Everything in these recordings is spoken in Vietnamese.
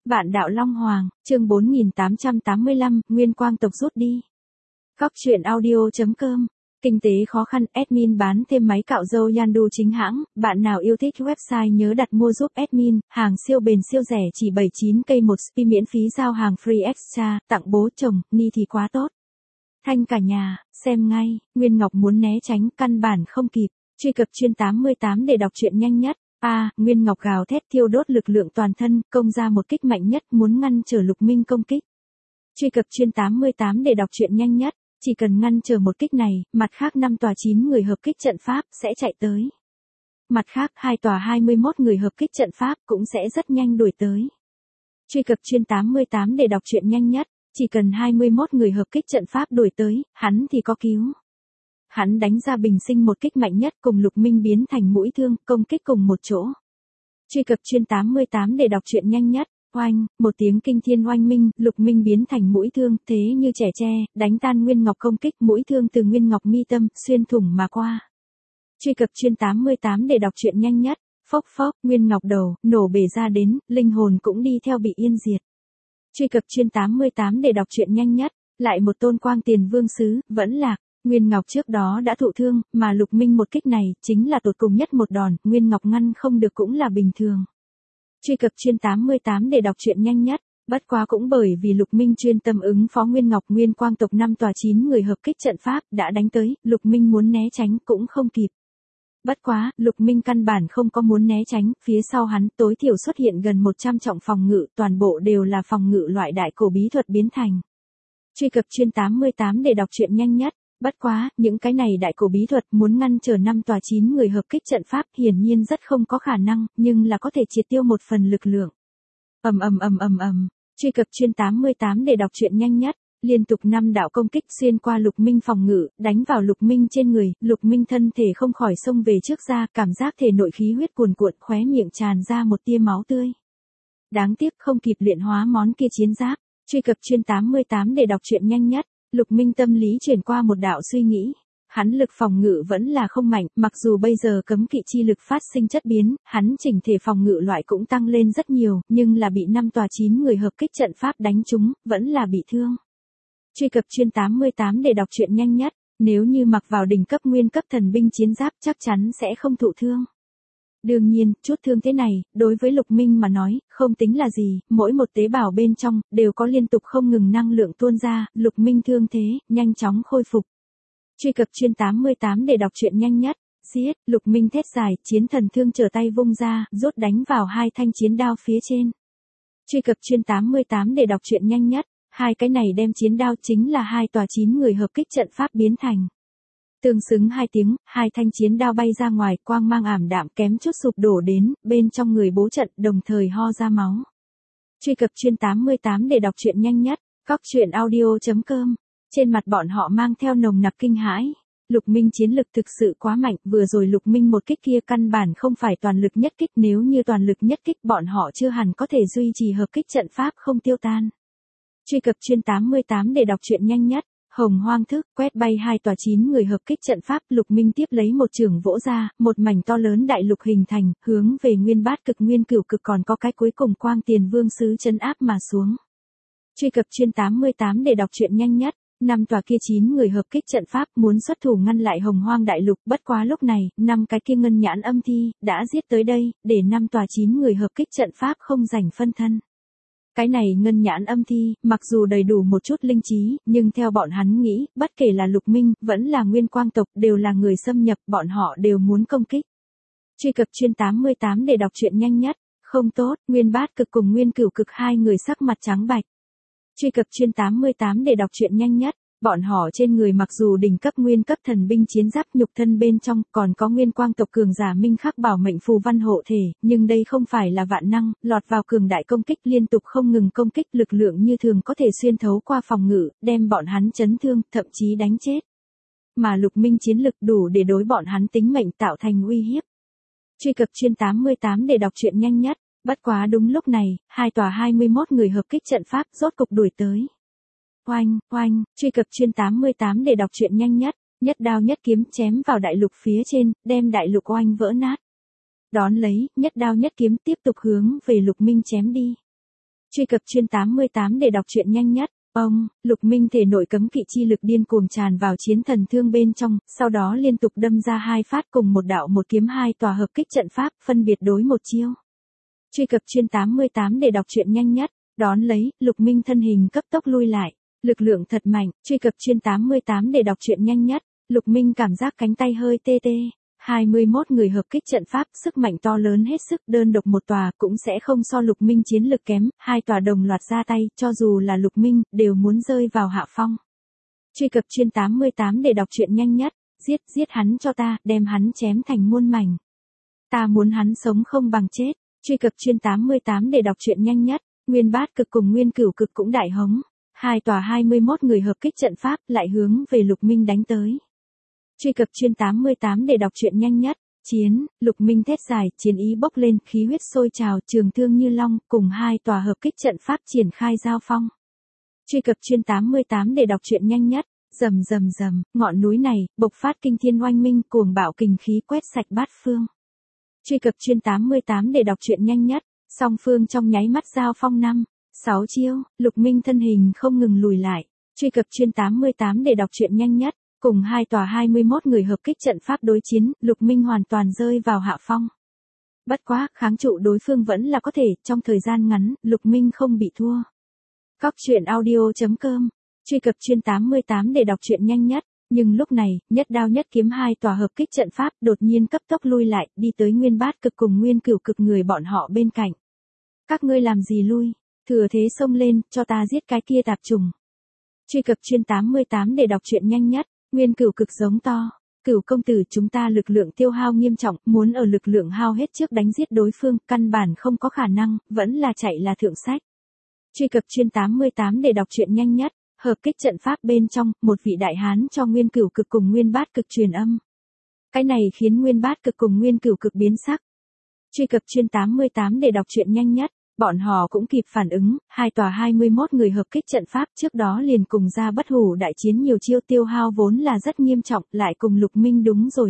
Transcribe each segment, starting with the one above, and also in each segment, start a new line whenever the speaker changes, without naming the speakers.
Vạn đạo Long Hoàng, chương 4885, Nguyên Quang tộc rút đi. Góc truyện audio.com. Kinh tế khó khăn, admin bán thêm máy cạo râu Yandu chính hãng, bạn nào yêu thích website nhớ đặt mua giúp admin, hàng siêu bền siêu rẻ chỉ 79k một spi miễn phí giao hàng free extra, tặng bố chồng, ni thì quá tốt. Thanh cả nhà, xem ngay, Nguyên Ngọc muốn né tránh, căn bản không kịp, truy cập chuyên 88 để đọc truyện nhanh nhất. Nguyên Ngọc gào thét thiêu đốt lực lượng toàn thân, công ra một kích mạnh nhất muốn ngăn trở Lục Minh công kích. Truy cập chuyên 88 để đọc truyện nhanh nhất, chỉ cần ngăn trở một kích này, mặt khác 5 tòa 9 người hợp kích trận pháp sẽ chạy tới. Mặt khác 2 tòa 21 người hợp kích trận pháp cũng sẽ rất nhanh đuổi tới. Truy cập chuyên 88 để đọc truyện nhanh nhất, chỉ cần 21 người hợp kích trận pháp đuổi tới, hắn thì có cứu. Hắn đánh ra bình sinh một kích mạnh nhất cùng Lục Minh biến thành mũi thương, công kích cùng một chỗ. Truy cập chuyên 88 để đọc truyện nhanh nhất, oanh, một tiếng kinh thiên oanh minh, Lục Minh biến thành mũi thương, thế như trẻ tre, đánh tan Nguyên Ngọc công kích, mũi thương từ Nguyên Ngọc mi tâm, xuyên thủng mà qua. Truy cập chuyên 88 để đọc truyện nhanh nhất, phốc phốc, Nguyên Ngọc đầu, nổ bể ra đến, linh hồn cũng đi theo bị yên diệt. Truy cập chuyên 88 để đọc truyện nhanh nhất, lại một tôn quang tiền vương sứ, vẫn lạc. Nguyên Ngọc trước đó đã thụ thương, mà Lục Minh một kích này, chính là tột cùng nhất một đòn, Nguyên Ngọc ngăn không được cũng là bình thường. Truy cập chuyên 88 để đọc truyện nhanh nhất, bất quá cũng bởi vì Lục Minh chuyên tâm ứng phó Nguyên Ngọc, Nguyên Quang tộc 5 tòa 9 người hợp kích trận pháp, đã đánh tới, Lục Minh muốn né tránh cũng không kịp. Bất quá, Lục Minh căn bản không có muốn né tránh, phía sau hắn tối thiểu xuất hiện gần 100 trọng phòng ngự, toàn bộ đều là phòng ngự loại đại cổ bí thuật biến thành. Truy cập chuyên 88 để đọc truyện nhanh nhất. Bất quá, những cái này đại cổ bí thuật muốn ngăn trở 5 tòa 9 người hợp kích trận pháp hiển nhiên rất không có khả năng, nhưng là có thể triệt tiêu một phần lực lượng. Truy cập chuyên 88 để đọc truyện nhanh nhất, liên tục 5 đạo công kích xuyên qua Lục Minh phòng ngự, đánh vào Lục Minh trên người, Lục Minh thân thể không khỏi xông về trước ra, cảm giác thể nội khí huyết cuồn cuộn, khóe miệng tràn ra một tia máu tươi. Đáng tiếc không kịp luyện hóa món kia chiến giáp. Truy cập chuyên 88 để đọc truyện nhanh nhất. Lục Minh tâm lý chuyển qua một đạo suy nghĩ, hắn lực phòng ngự vẫn là không mạnh, mặc dù bây giờ cấm kỵ chi lực phát sinh chất biến, hắn chỉnh thể phòng ngự loại cũng tăng lên rất nhiều, nhưng là bị 5 tòa 9 người hợp kích trận pháp đánh trúng, vẫn là bị thương. Truy cập chuyên 88 để đọc truyện nhanh nhất, nếu như mặc vào đỉnh cấp nguyên cấp thần binh chiến giáp chắc chắn sẽ không thụ thương. Đương nhiên, chút thương thế này, đối với Lục Minh mà nói, không tính là gì, mỗi một tế bào bên trong, đều có liên tục không ngừng năng lượng tuôn ra, Lục Minh thương thế, nhanh chóng khôi phục. Truy cập chuyên 88 để đọc truyện nhanh nhất, giết, Lục Minh thét dài, chiến thần thương trở tay vung ra, rút đánh vào 2 thanh chiến đao phía trên. Truy cập chuyên 88 để đọc truyện nhanh nhất, 2 cái này đem chiến đao chính là 2 tòa 9 người hợp kích trận pháp biến thành. Tương xứng 2 tiếng, 2 thanh chiến đao bay ra ngoài, quang mang ảm đạm kém chút sụp đổ đến, bên trong người bố trận đồng thời ho ra máu. Truy cập chuyên 88 để đọc truyện nhanh nhất, góc truyện audio.com. Trên mặt bọn họ mang theo nồng nặc kinh hãi. Lục Minh chiến lực thực sự quá mạnh, vừa rồi Lục Minh một kích kia căn bản không phải toàn lực nhất kích, nếu như toàn lực nhất kích bọn họ chưa hẳn có thể duy trì hợp kích trận pháp không tiêu tan. Truy cập chuyên 88 để đọc truyện nhanh nhất. Hồng Hoang thức, quét bay 2 tòa 9 người hợp kích trận pháp, Lục Minh tiếp lấy một chưởng vỗ ra, một mảnh to lớn đại lục hình thành, hướng về Nguyên Bát Cực Nguyên Cửu Cực còn có cái cuối cùng quang tiền vương sứ trấn áp mà xuống. Truy cập chuyên 88 để đọc truyện nhanh nhất, 5 tòa kia 9 người hợp kích trận pháp muốn xuất thủ ngăn lại Hồng Hoang đại lục, bất quá lúc này, 5 cái kia ngân nhãn âm thi, đã giết tới đây, để 5 tòa 9 người hợp kích trận pháp không giành phân thân. Cái này ngân nhãn âm thi, mặc dù đầy đủ một chút linh trí, nhưng theo bọn hắn nghĩ, bất kể là Lục Minh, vẫn là Nguyên Quang tộc, đều là người xâm nhập, bọn họ đều muốn công kích. Truy cập chuyên 88 để đọc truyện nhanh nhất, không tốt, Nguyên Bát Cực cùng Nguyên Cửu Cực 2 người sắc mặt trắng bạch. Truy cập chuyên 88 để đọc truyện nhanh nhất, bọn họ trên người mặc dù đỉnh cấp nguyên cấp thần binh chiến giáp nhục thân bên trong, còn có Nguyên Quang tộc cường giả minh khắc bảo mệnh phù văn hộ thể, nhưng đây không phải là vạn năng, lọt vào cường đại công kích liên tục không ngừng công kích, lực lượng như thường có thể xuyên thấu qua phòng ngự, đem bọn hắn chấn thương, thậm chí đánh chết. Mà Lục Minh chiến lực đủ để đối bọn hắn tính mệnh tạo thành uy hiếp. Truy cập chuyên 88 để đọc truyện nhanh nhất, bất quá đúng lúc này, 2 tòa 21 người hợp kích trận pháp rốt cục đuổi tới. Oanh, truy cập chuyên 88 để đọc truyện nhanh nhất, nhất đao nhất kiếm chém vào đại lục phía trên, đem đại lục oanh vỡ nát. Đón lấy, nhất đao nhất kiếm tiếp tục hướng về Lục Minh chém đi. Truy cập chuyên 88 để đọc truyện nhanh nhất. Ông, Lục Minh thể nội cấm kỵ chi lực điên cuồng tràn vào chiến thần thương bên trong, sau đó liên tục đâm ra 2 phát cùng một đạo một kiếm 2 tòa hợp kích trận pháp, phân biệt đối một chiêu. Truy cập chuyên 88 để đọc truyện nhanh nhất. Đón lấy, Lục Minh thân hình cấp tốc lui lại. Lực lượng thật mạnh, truy cập chuyên 88 để đọc truyện nhanh nhất. Lục Minh cảm giác cánh tay hơi tê tê. 21 người hợp kích trận pháp, sức mạnh to lớn hết sức, đơn độc một tòa cũng sẽ không so Lục Minh chiến lực kém, 2 tòa đồng loạt ra tay, cho dù là Lục Minh, đều muốn rơi vào hạ phong. Truy cập chuyên 88 để đọc truyện nhanh nhất. Giết hắn cho ta, đem hắn chém thành muôn mảnh. Ta muốn hắn sống không bằng chết. Truy cập chuyên 88 để đọc truyện nhanh nhất. Nguyên bát cực cùng nguyên cửu cực cũng đại hống. 2 tòa 21 người hợp kích trận pháp lại hướng về Lục Minh đánh tới. Truy cập chuyên 88 để đọc truyện nhanh nhất. Lục Minh thét dài, chiến ý bốc lên, khí huyết sôi trào, trường thương như long, cùng 2 tòa hợp kích trận pháp triển khai giao phong. Truy cập chuyên 88 để đọc truyện nhanh nhất. Rầm, ngọn núi này bộc phát kinh thiên oanh minh, cuồng bạo kình khí quét sạch bát phương. Truy cập chuyên 88 để đọc truyện nhanh nhất. Song phương trong nháy mắt giao phong 6 chiêu, Lục Minh thân hình không ngừng lùi lại. Truy cập chuyên 88 để đọc truyện nhanh nhất. Cùng 2 tòa 21 người hợp kích trận pháp đối chiến, Lục Minh hoàn toàn rơi vào hạ phong. Bất quá, kháng trụ đối phương vẫn là có thể, trong thời gian ngắn, Lục Minh không bị thua. Cóc truyện audio.com. Truy cập chuyên 88 để đọc truyện nhanh nhất. Nhưng lúc này, nhất đao nhất kiếm 2 tòa hợp kích trận pháp đột nhiên cấp tốc lui lại, đi tới nguyên bát cực cùng nguyên cửu cực người bọn họ bên cạnh. Các ngươi làm gì lui? Thừa thế xông lên, cho ta giết cái kia tạp trùng. Truy cập chuyên 88 để đọc truyện nhanh nhất. Nguyên cửu cực giống to. Cửu công tử, chúng ta lực lượng tiêu hao nghiêm trọng, muốn ở lực lượng hao hết trước đánh giết đối phương, căn bản không có khả năng, vẫn là chạy là thượng sách. Truy cập chuyên 88 để đọc truyện nhanh nhất. Hợp kích trận pháp bên trong, một vị đại hán cho nguyên cửu cực cùng nguyên bát cực truyền âm. Cái này khiến nguyên bát cực cùng nguyên cửu cực biến sắc. Truy cập chuyên 88 để đọc truyện nhanh nhất. Bọn họ cũng kịp phản ứng, 2 tòa 21 người hợp kích trận pháp trước đó liền cùng ra bất hủ đại chiến nhiều chiêu tiêu hao vốn là rất nghiêm trọng, lại cùng Lục Minh đúng rồi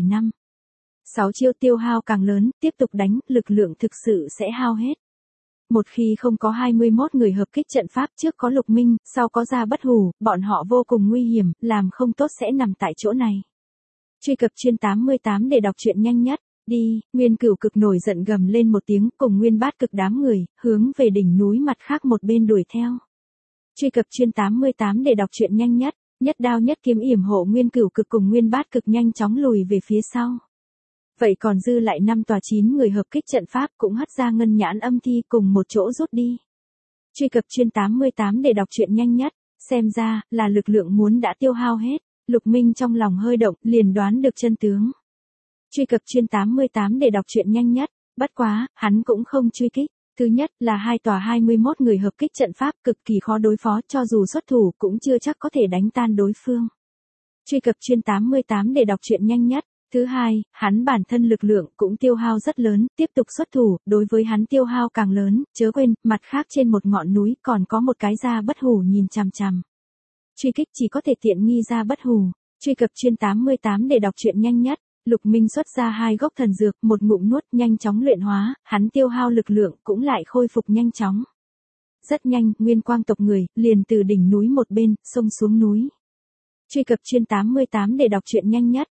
6 chiêu tiêu hao càng lớn, tiếp tục đánh, lực lượng thực sự sẽ hao hết. Một khi không có 21 người hợp kích trận pháp, trước có Lục Minh, sau có ra bất hủ, bọn họ vô cùng nguy hiểm, làm không tốt sẽ nằm tại chỗ này. Truy cập chuyên 88 để đọc truyện nhanh nhất. Đi, nguyên cửu cực nổi giận gầm lên một tiếng, cùng nguyên bát cực đám người, hướng về đỉnh núi mặt khác một bên đuổi theo. Truy cập chuyên 88 để đọc truyện nhanh nhất. Nhất đao nhất kiếm yểm hộ nguyên cửu cực cùng nguyên bát cực nhanh chóng lùi về phía sau. Vậy còn dư lại 5 tòa 9 người hợp kích trận pháp cũng hất ra ngân nhãn âm thi cùng một chỗ rút đi. Truy cập chuyên 88 để đọc truyện nhanh nhất. Xem ra, là lực lượng muốn đã tiêu hao hết. Lục Minh trong lòng hơi động, liền đoán được chân tướng. Truy cập chuyên 88 để đọc truyện nhanh nhất. Bất quá, hắn cũng không truy kích. Thứ nhất là 2 tòa 21 người hợp kích trận pháp cực kỳ khó đối phó, cho dù xuất thủ cũng chưa chắc có thể đánh tan đối phương. Truy cập chuyên 88 để đọc truyện nhanh nhất. Thứ hai, hắn bản thân lực lượng cũng tiêu hao rất lớn, tiếp tục xuất thủ, đối với hắn tiêu hao càng lớn, chớ quên, mặt khác trên một ngọn núi còn có một cái ra bất hủ nhìn chằm chằm. Truy kích chỉ có thể tiện nghi ra bất hủ. Truy cập chuyên 88 để đọc truyện nhanh nhất. Lục Minh xuất ra 2 gốc thần dược, một ngụm nuốt, nhanh chóng luyện hóa, hắn tiêu hao lực lượng cũng lại khôi phục nhanh chóng. Rất nhanh, nguyên quang tộc người, liền từ đỉnh núi một bên, xông xuống núi. Truy cập chuyên 88 để đọc truyện nhanh nhất.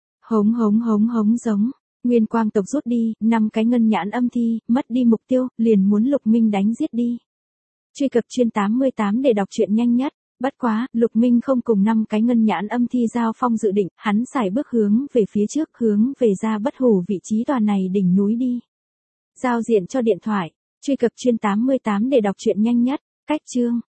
Hống giống. Nguyên quang tộc rút đi, 5 cái ngân nhãn âm thi, mất đi mục tiêu, liền muốn Lục Minh đánh giết đi. Truy cập chuyên 88 để đọc truyện nhanh nhất. Bất quá, Lục Minh không cùng 5 cái ngân nhãn âm thi giao phong dự định, hắn xài bước hướng về phía trước, hướng về ra bất hủ vị trí tòa này đỉnh núi đi. Giao diện cho điện thoại. Truy cập chuyên 88 để đọc truyện nhanh nhất. Cách chương.